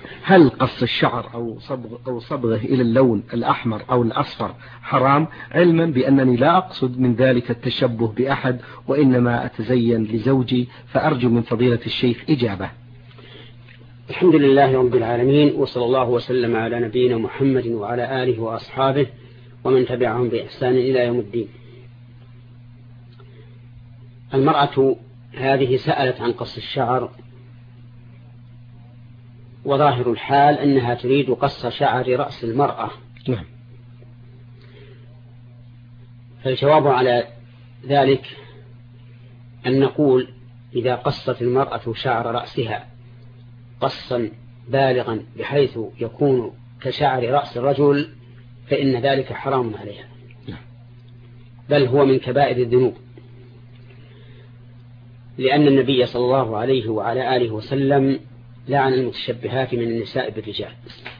هل قص الشعر أو صبغه إلى اللون الأحمر أو الأصفر حرام، علما بأنني لا أقصد من ذلك التشبه بأحد وإنما أتزين لزوجي، فأرجو من فضيلة الشيخ إجابة. الحمد لله رب العالمين، وصلى الله وسلم على نبينا محمد وعلى آله وأصحابه ومن تبعهم بإحسان إلى يوم الدين. المرأة هذه سألت عن قص الشعر، وظاهر الحال أنها تريد قص شعر رأس المرأة. نعم. فالجواب على ذلك أن نقول إذا قصت المرأة شعر رأسها قصا بالغا بحيث يكون كشعر رأس الرجل فإن ذلك حرام عليها، بل هو من كبائر الذنوب، لأن النبي صلى الله عليه وعلى آله وسلم لعن المتشبهات من النساء بالرجال.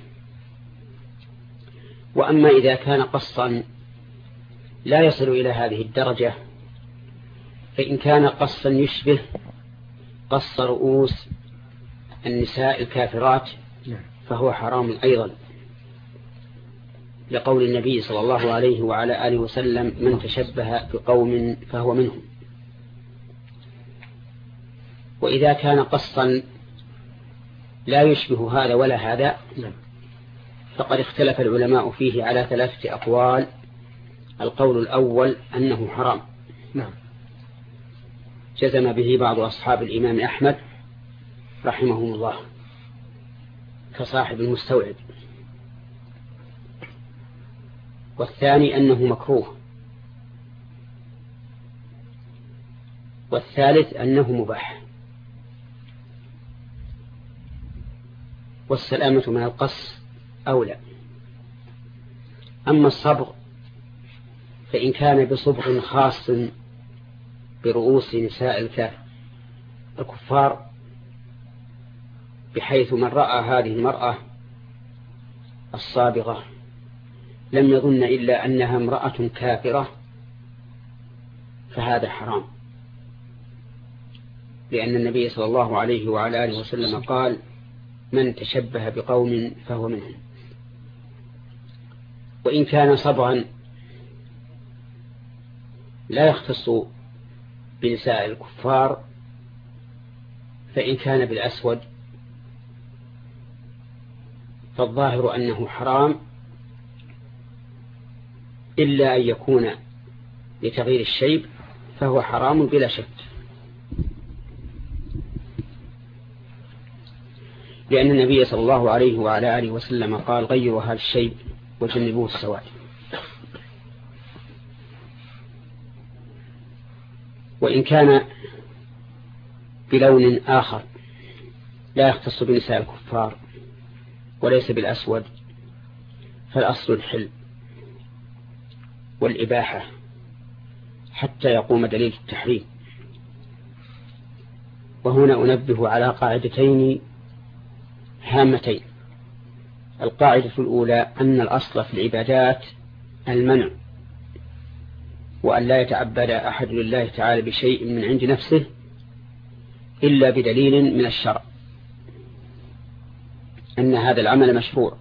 وأما إذا كان قصا لا يصل إلى هذه الدرجة، فإن كان قصا يشبه قص رؤوس النساء الكافرات فهو حرام أيضا، لقول النبي صلى الله عليه وعلى آله وسلم: من تشبه بقوم فهو منهم. وإذا كان قصا لا يشبه هذا ولا هذا، فقد اختلف العلماء فيه على 3 أقوال. القول الأول أنه حرام، جزم به بعض أصحاب الإمام أحمد رحمهم الله كصاحب المستوعب. والثاني أنه مكروه. والثالث أنه مباح. والسلامة من القص أولى. أما الصبغ فإن كان بصبغ خاص برؤوس نساء الكفار، بحيث من رأى هذه المرأة الصابغة لم يظن إلا أنها امرأة كافرة، فهذا حرام، لأن النبي صلى الله عليه وعلى آله وسلم قال: من تشبه بقوم فهو منهم. وإن كان صبغا لا يختص بنساء الكفار، فإن كان بالأسود فالظاهر أنه حرام، إلا أن يكون لتغيير الشيب فهو حرام بلا شك، لأن النبي صلى الله عليه وعلى آله وسلم قال: غيروا هذا الشيب وجنبوه السواد. وإن كان بلون آخر لا يختص بنساء الكفار وليس بالأسود، فالأصل الحل والإباحة حتى يقوم دليل التحريم. وهنا أنبه على قاعدتين هامتين. القاعدة الأولى أن الأصل في العبادات المنع، وأن لا يتعبد أحد لله تعالى بشيء من عند نفسه إلا بدليل من الشرع أن هذا العمل مشروع.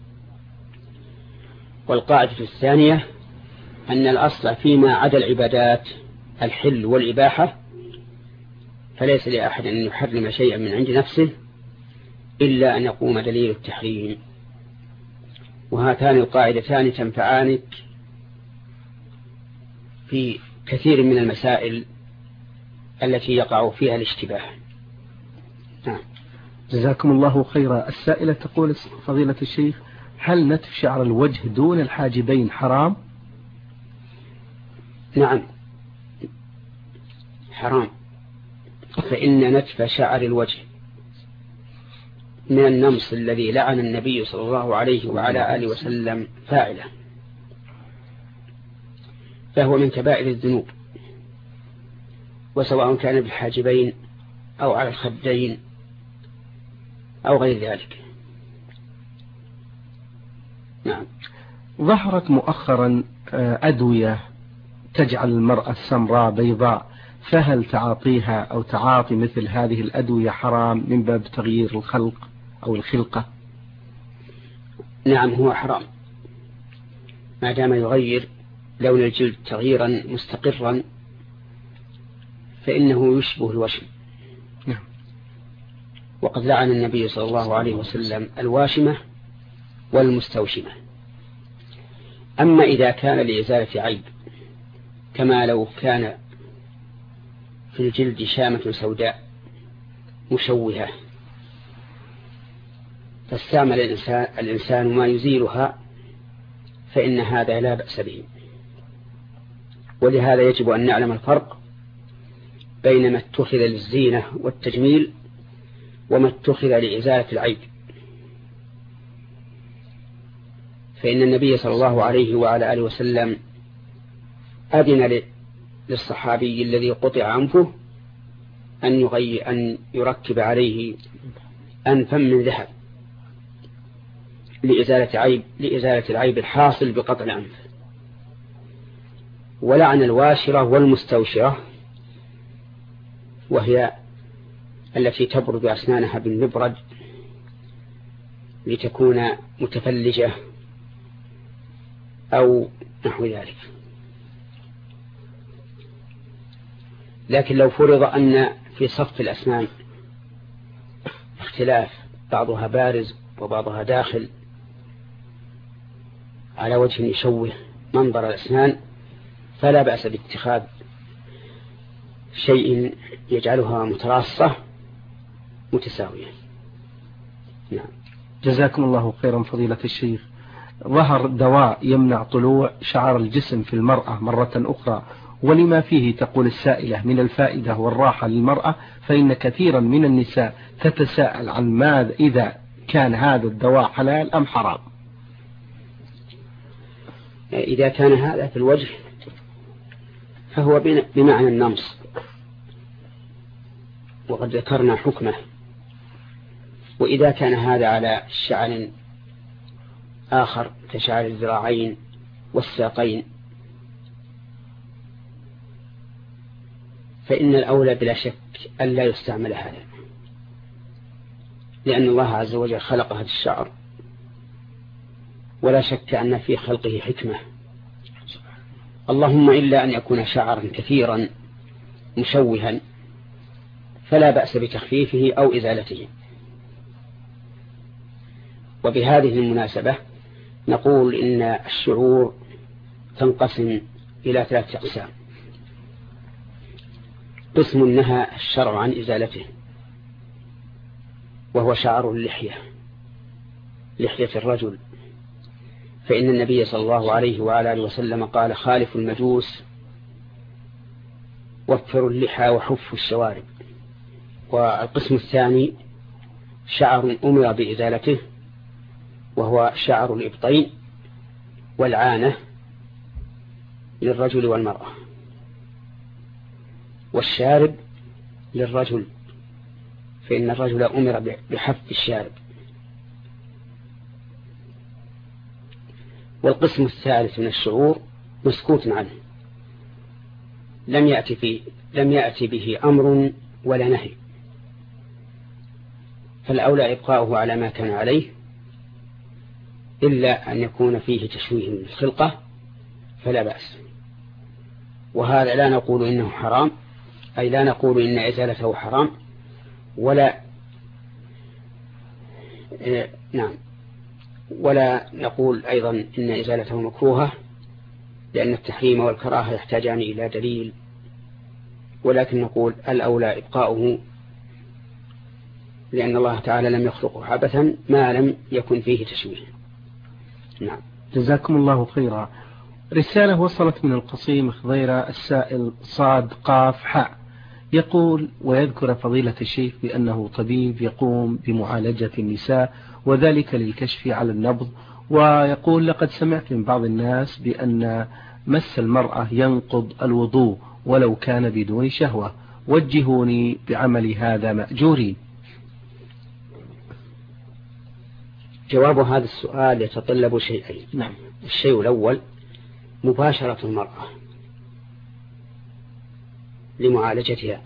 والقاعدة الثانية أن الأصل فيما عدا العبادات الحل والإباحة، فليس لأحد أن يحرم شيئا من عند نفسه إلا أن يقوم دليل التحريم. وهاتان القاعدتان تنفعانك في كثير من المسائل التي يقع فيها الاشتباه. جزاكم الله خيرا. السائلة تقول: فضيلة الشيخ، هل نتف شعر الوجه دون الحاجبين حرام؟ نعم حرام، فإن نتف شعر الوجه من النمص الذي لعن النبي صلى الله عليه وعلى آله وسلم فاعله، فهو من كبائر الذنوب، وسواء كان بالحاجبين أو على الخدين أو غير ذلك. نعم. ظهرت مؤخرا أدوية تجعل المرأة السمراء بيضاء، فهل تعاطيها أو تعاطي مثل هذه الأدوية حرام من باب تغيير الخلق أو الخلقة؟ نعم هو حرام ما دام يغير لون الجلد تغييرا مستقرا فإنه يشبه الوشم. وقد لعن النبي صلى الله عليه وسلم الواشمة والمستوشمة. أما إذا كان لإزالة عيب كما لو كان في الجلد شامة سوداء مشوهة فاستعمل الإنسان ما يزيلها فإن هذا لا بأس به. ولهذا يجب أن نعلم الفرق بين ما اتخذ للزينة والتجميل وما اتخذ لإزالة العيب. فإن النبي صلى الله عليه وعلى آله وسلم أذن للصحابي الذي قطع أنفه أن يركب عليه أنفا من ذهب لإزالة العيب الحاصل بقطع الأنف. ولعن الواشرة والمستوشرة وهي التي تبرد أسنانها بالمبرد لتكون متفلجة أو نحو ذلك. لكن لو فرض أن في صف الأسنان اختلاف بعضها بارز وبعضها داخل على وجه يشوه منظر الأسنان فلا بأس باتخاذ شيء يجعلها متراصة متساوية. نعم. جزاكم الله خيرا فضيلة الشيخ. ظهر دواء يمنع طلوع شعر الجسم في المرأة مرة أخرى، ولما فيه تقول السائلة من الفائدة والراحة للمرأة، فإن كثيرا من النساء تتساءل عن ماذا إذا كان هذا الدواء حلال أم حرام. إذا كان هذا في الوجه فهو بمعنى النمص وقد ذكرنا حكمه. وإذا كان هذا على شعر آخر كشعر الذراعين والساقين فإن الأولى بلا شك أن لا يستعمل هذا، لأن الله عز وجل خلق هذا الشعر ولا شك أن في خلقه حكمة، اللهم إلا أن يكون شعرا كثيرا مشوها فلا بأس بتخفيفه أو إزالته. وبهذه المناسبة نقول إن الشعور تنقسم إلى 3 أقسام. قسم نهى الشرع عن إزالته وهو شعر اللحية، لحية الرجل، فإن النبي صلى الله عليه وعلى آله وسلم قال خالف المجوس وفروا اللحى وحفوا الشوارب. والقسم الثاني شعر أمر بإزالته وهو شعر الإبطين والعانة للرجل والمرأة، والشارب للرجل فإن الرجل أمر بحف الشارب. والقسم الثالث من الشعور مسكوت عنه لم يأتي به أمر ولا نهي، فالأولى إبقاؤه على ما كان عليه إلا أن يكون فيه تشويه للخلقة فلا بأس. وهذا لا نقول إنه حرام، أي لا نقول إن إزالته حرام ولا نقول أيضا إن إزالته مكروهة، لأن التحريم والكراهة يحتاجان إلى دليل، ولكن نقول الأولى إبقاؤه لأن الله تعالى لم يخلقه عبثا ما لم يكن فيه تشويه. نعم. جزاكم الله خيرا. رسالة وصلت من القصيم خضيرة السائل صاد قاف حاء، يقول ويذكر فضيلة الشيخ بأنه طبيب يقوم بمعالجة النساء وذلك للكشف على النبض، ويقول لقد سمعت من بعض الناس بأن مس المرأة ينقض الوضوء ولو كان بدون شهوة، وجهوني بعمل هذا مأجورين. جواب هذا السؤال يتطلب شيئين. نعم. الشيء الأول مباشرة المرأة لمعالجتها،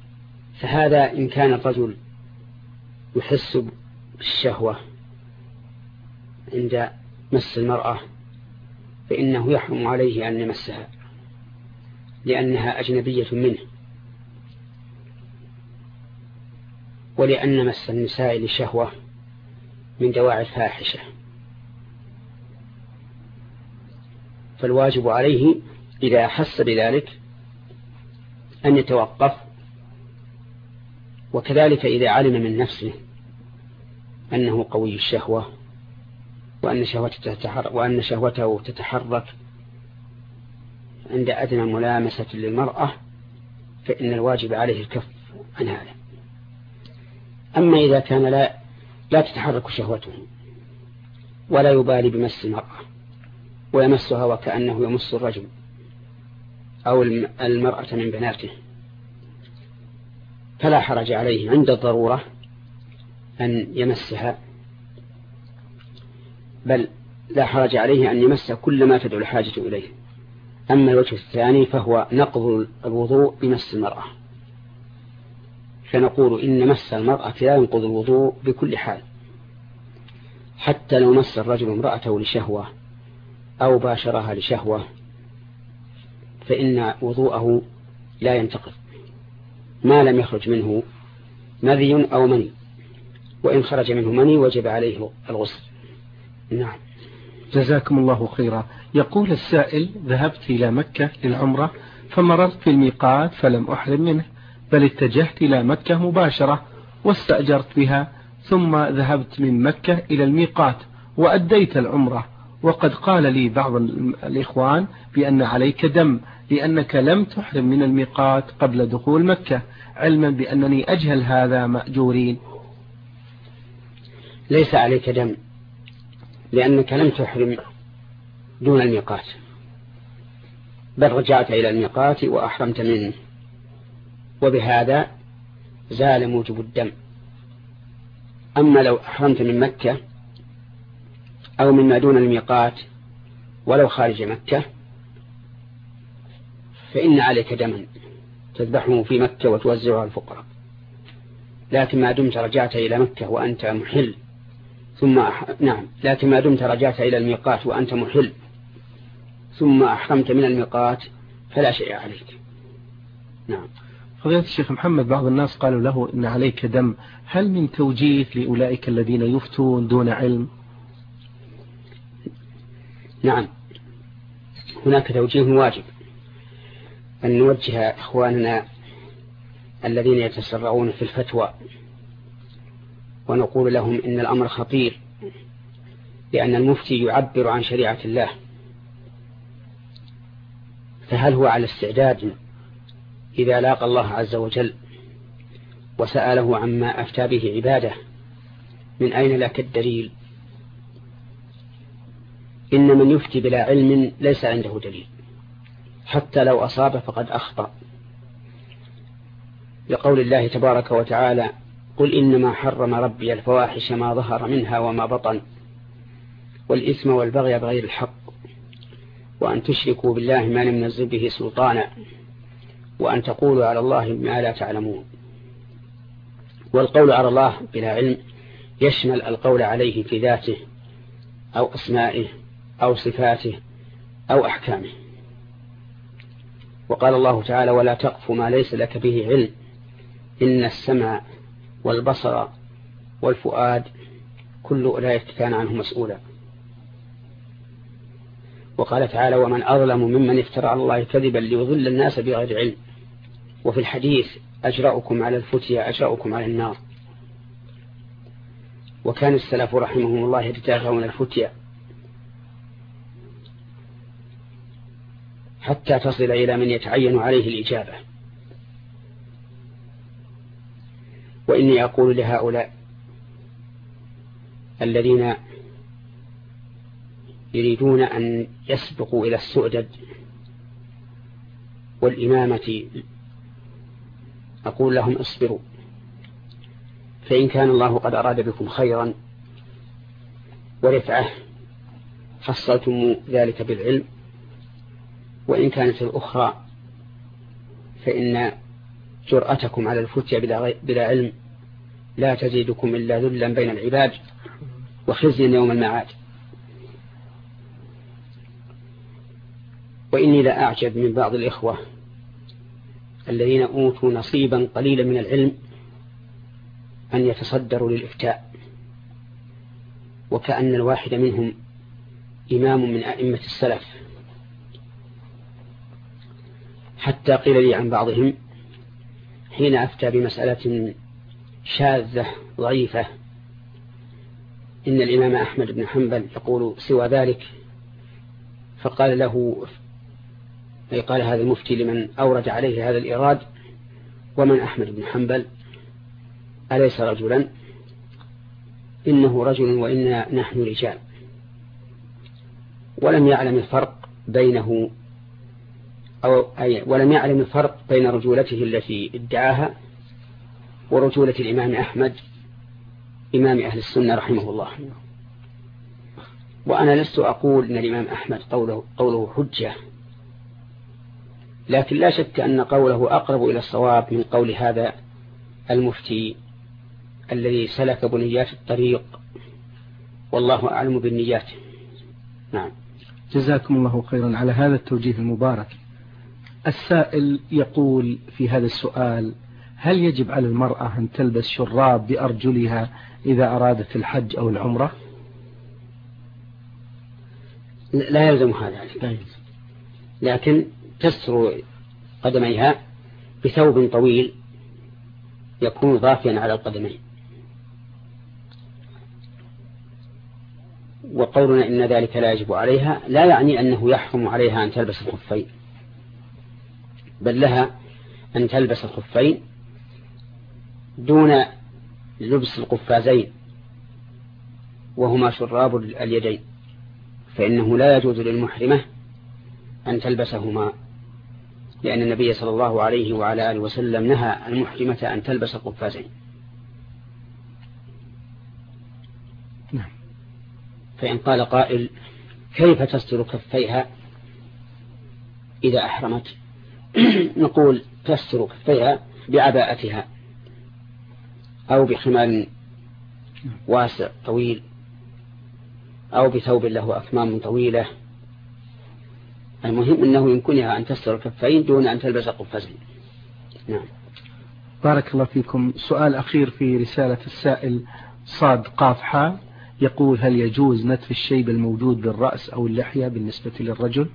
فهذا إن كان الرجل يحس بالشهوة عند مس المرأة فإنه يحرم عليه أن يمسها لأنها أجنبية منه، ولأن مس النساء للشهوة من دواعي الفاحشة، فالواجب عليه إذا أحس بذلك أن يتوقف، وكذلك إذا علم من نفسه أنه قوي الشهوة وأن شهوته تتحرك عند أدنى ملامسة للمرأة، فإن الواجب عليه الكف عن هذا. أما إذا كان لا تتحرك شهوته ولا يبالي بمس المرأة ويمسها وكأنه يمس الرجل أو المرأة من بناته، فلا حرج عليه عند الضرورة أن يمسها، بل لا حرج عليه أن يمس كل ما تدعو الحاجة إليه. أما الوجه الثاني فهو نقض الوضوء بمس المرأة، فنقول إن مس المرأة لا ينقض الوضوء بكل حال، حتى لو مس الرجل امرأته لشهوة أو باشرها لشهوة فإن وضوءه لا ينتقض ما لم يخرج منه مذي أو مني، وإن خرج منه مني وجب عليه الغسل. نعم. جزاكم الله خيرا. يقول السائل: ذهبت إلى مكة للعمرة فمررت في الميقات فلم أحرم منه، بل اتجهت إلى مكة مباشرة واستأجرت بها، ثم ذهبت من مكة إلى الميقات وأديت العمرة، وقد قال لي بعض الإخوان بأن عليك دم لأنك لم تحرم من الميقات قبل دخول مكة، علما بأنني أجهل هذا مأجورين. ليس عليك دم لأنك لم تحرم دون الميقات، بل رجعت إلى الميقات وأحرمت منه، وبهذا زال موجب الدم. أما لو أحرمت من مكة أو مما دون الميقات ولو خارج مكة فإن عليك دما تذبحه في مكة وتوزعه على الفقراء، لكن ما دمت رجعت إلى مكة وأنت محل لكن ما دمت رجعت إلى الميقات وأنت محل ثم أحرمت من الميقات فلا شيء عليك. نعم. فضيلة الشيخ محمد، بعض الناس قالوا له إن عليك دم، هل من توجيه لأولئك الذين يفتون دون علم؟ نعم، هناك توجيه واجب، أن نوجه إخواننا الذين يتسرعون في الفتوى ونقول لهم إن الأمر خطير، لأن المفتي يعبر عن شريعة الله، فهل هو على استعداد إذا لاقى الله عز وجل وسأله عما أفتى به عباده من أين لك الدليل؟ إن من يفتي بلا علم ليس عنده دليل، حتى لو أصاب فقد أخطأ، لقول الله تبارك وتعالى: قل إنما حرم ربي الفواحش ما ظهر منها وما بطن والإثم والبغي بغير الحق وأن تشركوا بالله ما لم ينزل به سلطانا وأن تقولوا على الله ما لا تعلمون. والقول على الله بلا علم يشمل القول عليه في ذاته أو أسمائه أو صفاته أو أحكامه. وقال الله تعالى: ولا تقف ما ليس لك به علم إن السمع والبصر والفؤاد كل أولئك كان عنه مسؤولا. وقال تعالى: ومن أظلم ممن افترى على الله كذبا ليضل الناس بغير علم. وفي الحديث: أجرأكم على الفتيا أجرأكم على النار. وكان السلف رحمهم الله يتجاهلون الفتيا حتى تصل إلى من يتعين عليه الإجابة. وإني أقول لهؤلاء الذين يريدون أن يسبقوا إلى السؤدد والإمامة، أقول لهم: اصبروا، فإن كان الله قد أراد بكم خيرا ورفعه حصلتم ذلك بالعلم، وإن كانت الأخرى فإن جرأتكم على الفتيا بلا علم لا تزيدكم إلا ذلا بين العباد وخزي يوم المعاد. وإني لا أعجب من بعض الإخوة الذين أوتوا نصيبا قليلا من العلم أن يتصدروا للإفتاء، وكأن الواحد منهم إمام من أئمة السلف، حتى قيل لي عن بعضهم حين أفتى بمسألة شاذة ضعيفة إن الإمام أحمد بن حنبل يقول سوى ذلك، فقال له، أي قال هذا المفتي لمن أورد عليه هذا الإيراد: ومن أحمد بن حنبل؟ أليس رجلا؟ إنه رجل وإنا نحن رجال. ولم يعلم الفرق بينه ولم يعلم الفرق بين رجولته التي ادعاها ورجولة الإمام أحمد إمام أهل السنة رحمه الله. وأنا لست أقول إن الإمام أحمد قوله حجة، لكن لا شك أن قوله أقرب إلى الصواب من قول هذا المفتي الذي سلك بنيات الطريق، والله أعلم بالنيات. نعم. جزاكم الله خيرا على هذا التوجيه المبارك. السائل يقول في هذا السؤال: هل يجب على المرأة أن تلبس شراب بأرجلها إذا أرادت الحج أو العمرة؟ لا يلزم هذا، لكن تستر قدميها بثوب طويل يكون ضافيا على القدمين. وقولنا إن ذلك لا يجب عليها لا يعني أنه يحرم عليها أن تلبس الخفين، بل لها أن تلبس الخفين دون لبس القفازين وهما شراب اليدين، فإنه لا يجوز للمحرمة أن تلبسهما، لأن النبي صلى الله عليه وعلى آله وسلم نهى المحرمة أن تلبس القفازين. فإن قال قائل: كيف تستر كفيها إذا أحرمت؟ نقول: تستر كفيها بعباءتها أو بخمار واسع طويل أو بثوب له أكمام طويلة. المهم أنه يمكنها أن تستر الكفين دون أن تلبس قفازين. نعم. بارك الله فيكم. سؤال أخير في رسالة السائل صاد قافحة، يقول: هل يجوز نتف الشيب الموجود بالرأس أو اللحية بالنسبة للرجل؟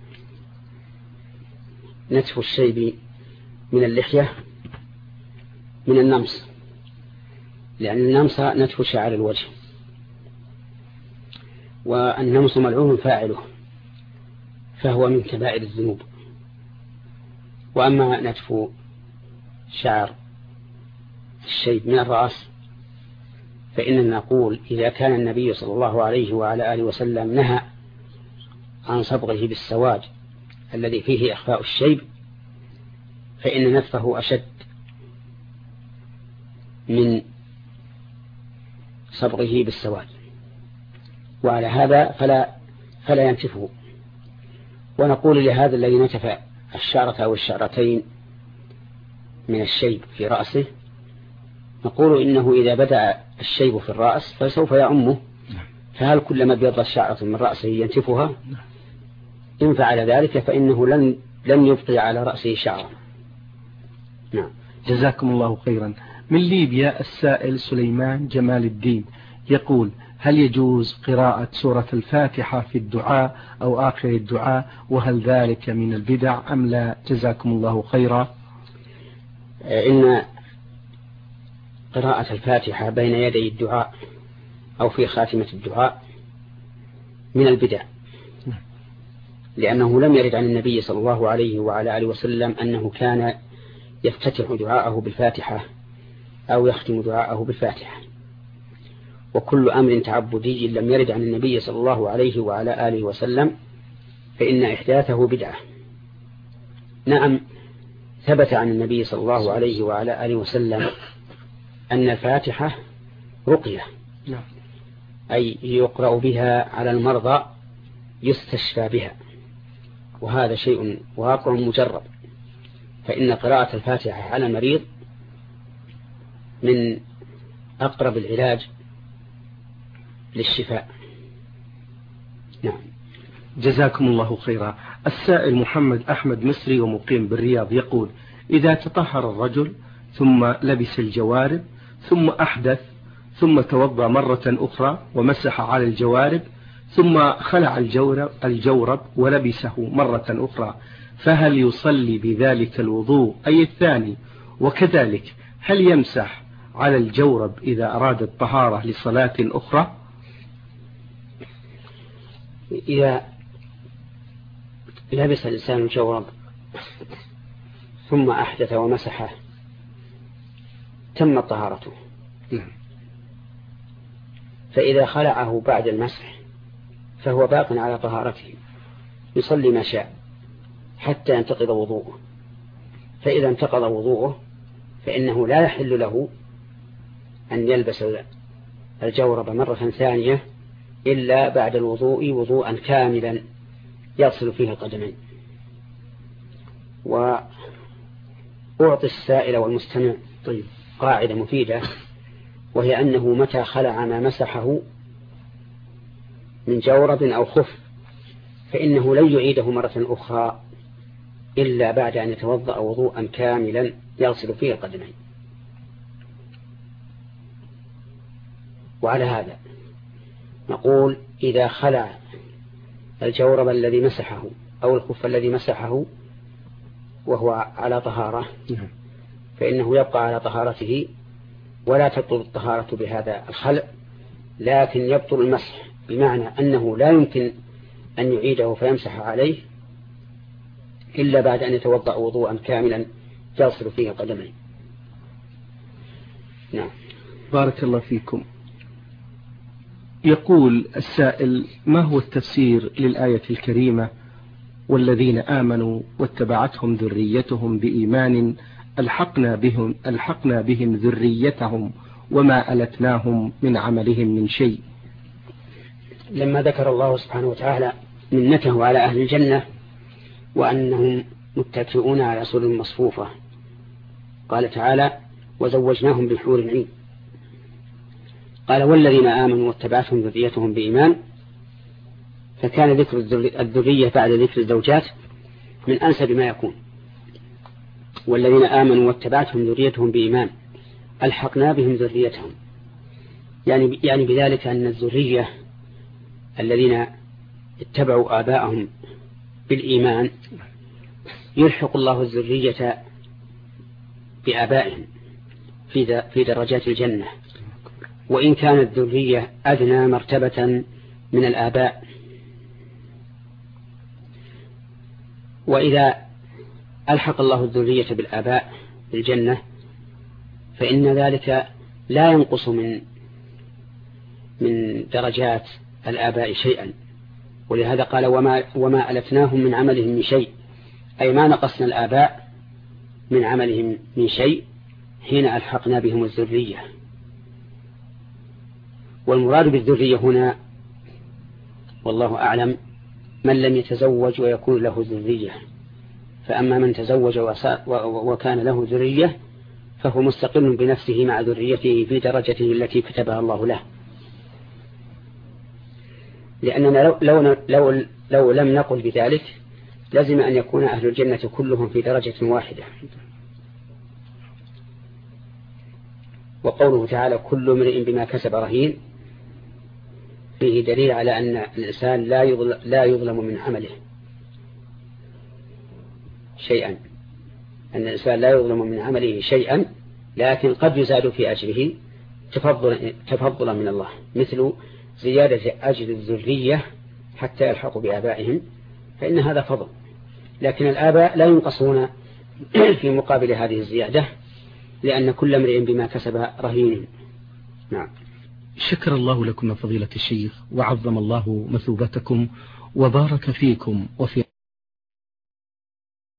نتف الشيب من اللحية من النمص، لأن النمص نتف شعر الوجه، والنمص ملعون فاعله، فهو من كبائر الذنوب. وأما نتف شعر الشيب من الرأس فإننا نقول: إذا كان النبي صلى الله عليه وعلى آله وسلم نهى عن صبغه بالسواد الذي فيه إخفاء الشيب، فإن نتفه أشد من صبغه بالسواد، وعلى هذا فلا ينتفه. ونقول لهذا الذي نتف الشعرة أو الشعرتين من الشيب في رأسه، نقول إنه إذا بدأ الشيب في الرأس فسوف يعمه، فهل كلما ابيضت شعرة من رأسه ينتفها؟ إن فعل ذلك فإنه لن يبقي على رأسه شعرا. نعم. جزاكم الله خيرا. من ليبيا السائل سليمان جمال الدين يقول: هل يجوز قراءة سورة الفاتحة في الدعاء أو آخر الدعاء، وهل ذلك من البدع أم لا؟ جزاكم الله خيرا. إن قراءة الفاتحة بين يدي الدعاء أو في خاتمة الدعاء من البدع، لأنه لم يرد عن النبي صلى الله عليه وعلى آله وسلم أنه كان يفتتح دعاءه بالفاتحة أو يختم دعاءه بالفاتحة. وكل أمر تعبدي لم يرد عن النبي صلى الله عليه وعلى آله وسلم فإن إحداثه بدعة. نعم، ثبت عن النبي صلى الله عليه وعلى آله وسلم أن الفاتحة رقية، أي يقرأ بها على المرضى يستشفى بها، وهذا شيء واقع مجرب، فإن قراءة الفاتحة على المريض من أقرب العلاج للشفاء. نعم. جزاكم الله خيرا. السائل محمد أحمد مصري ومقيم بالرياض يقول: إذا تطهر الرجل ثم لبس الجوارب ثم أحدث ثم توضأ مرة أخرى ومسح على الجوارب ثم خلع الجورب ولبسه مرة أخرى، فهل يصلي بذلك الوضوء أي الثاني؟ وكذلك هل يمسح على الجورب إذا أراد الطهارة لصلاة أخرى؟ إذا لبس الإنسان الجورب ثم أحدث ومسحه تمت طهارته، فإذا خلعه بعد المسح فهو باق على طهارته، يصلي ما شاء حتى ينتقض وضوءه. فإذا انتقض وضوءه فإنه لا يحل له أن يلبس الجورب مرة ثانية إلا بعد الوضوء وضوءا كاملا يغسل فيه القدمين. وأعطي السائل والمستمع قاعدة مفيدة، وهي أنه متى خلع ما مسحه من جورب أو خف فإنه لن يعيده مرة أخرى إلا بعد أن يتوضأ وضوءا كاملا يغسل فيه القدمين. وعلى هذا نقول: إذا خلع الجورب الذي مسحه أو الخف الذي مسحه وهو على طهارة فإنه يبقى على طهارته ولا تبطل الطهارة بهذا الخلع، لكن يبطل المسح، بمعنى أنه لا يمكن أن يعيده فيمسح عليه إلا بعد أن يتوضأ وضوءا كاملا يغسل فيه القدمين. نعم. بارك الله فيكم. يقول السائل: ما هو التفسير للآية الكريمة: والذين آمنوا واتبعتهم ذريتهم بإيمان ألحقنا بهم ذريتهم وما ألتناهم من عملهم من شيء؟ لما ذكر الله سبحانه وتعالى منته على أهل الجنة وأنهم متكئون على سرر مصفوفة، قال تعالى: وزوجناهم بحور العين. قال: والذين آمنوا واتبعتهم ذريتهم بإيمان، فكان ذكر الذرية بعد ذكر الزوجات من أنسب ما يكون. والذين آمنوا واتبعتهم ذريتهم بإيمان ألحقنا بهم ذريتهم، يعني بذلك أن الذرية الذين اتبعوا آباءهم بالإيمان يلحق الله الذرية بآبائهم في درجات الجنة، وإن كانت الذرية أدنى مرتبة من الآباء. وإذا ألحق الله الذرية بالآباء بالجنة فإن ذلك لا ينقص من درجات الآباء شيئا، ولهذا قال: وما ألتناهم من عملهم من شيء، أي ما نقصنا الآباء من عملهم من شيء حين ألحقنا بهم الذرية. والمراد بالذرية هنا والله أعلم من لم يتزوج ويكون له ذرية، فأما من تزوج وكان له ذرية فهو مستقل بنفسه مع ذريته في درجته التي كتبها الله له، لأننا لو لم نقل بذلك لازم أن يكون أهل الجنة كلهم في درجة واحدة. وقوله تعالى: كل امرئ بما كسب رهين، فيه دليل على أن الإنسان لا يظلم من عمله شيئا، أن الإنسان لا يظلم من عمله شيئا، لكن قد يزاد في أجره تفضلا من الله، مثل زيادة أجر الذرية حتى يلحقوا بآبائهم، فإن هذا فضل، لكن الآباء لا ينقصون في مقابل هذه الزيادة، لأن كل امرئ بما كسب رهين. نعم. شكر الله لكم فضيلة الشيخ، وعظم الله مثوبتكم وبارك فيكم وفي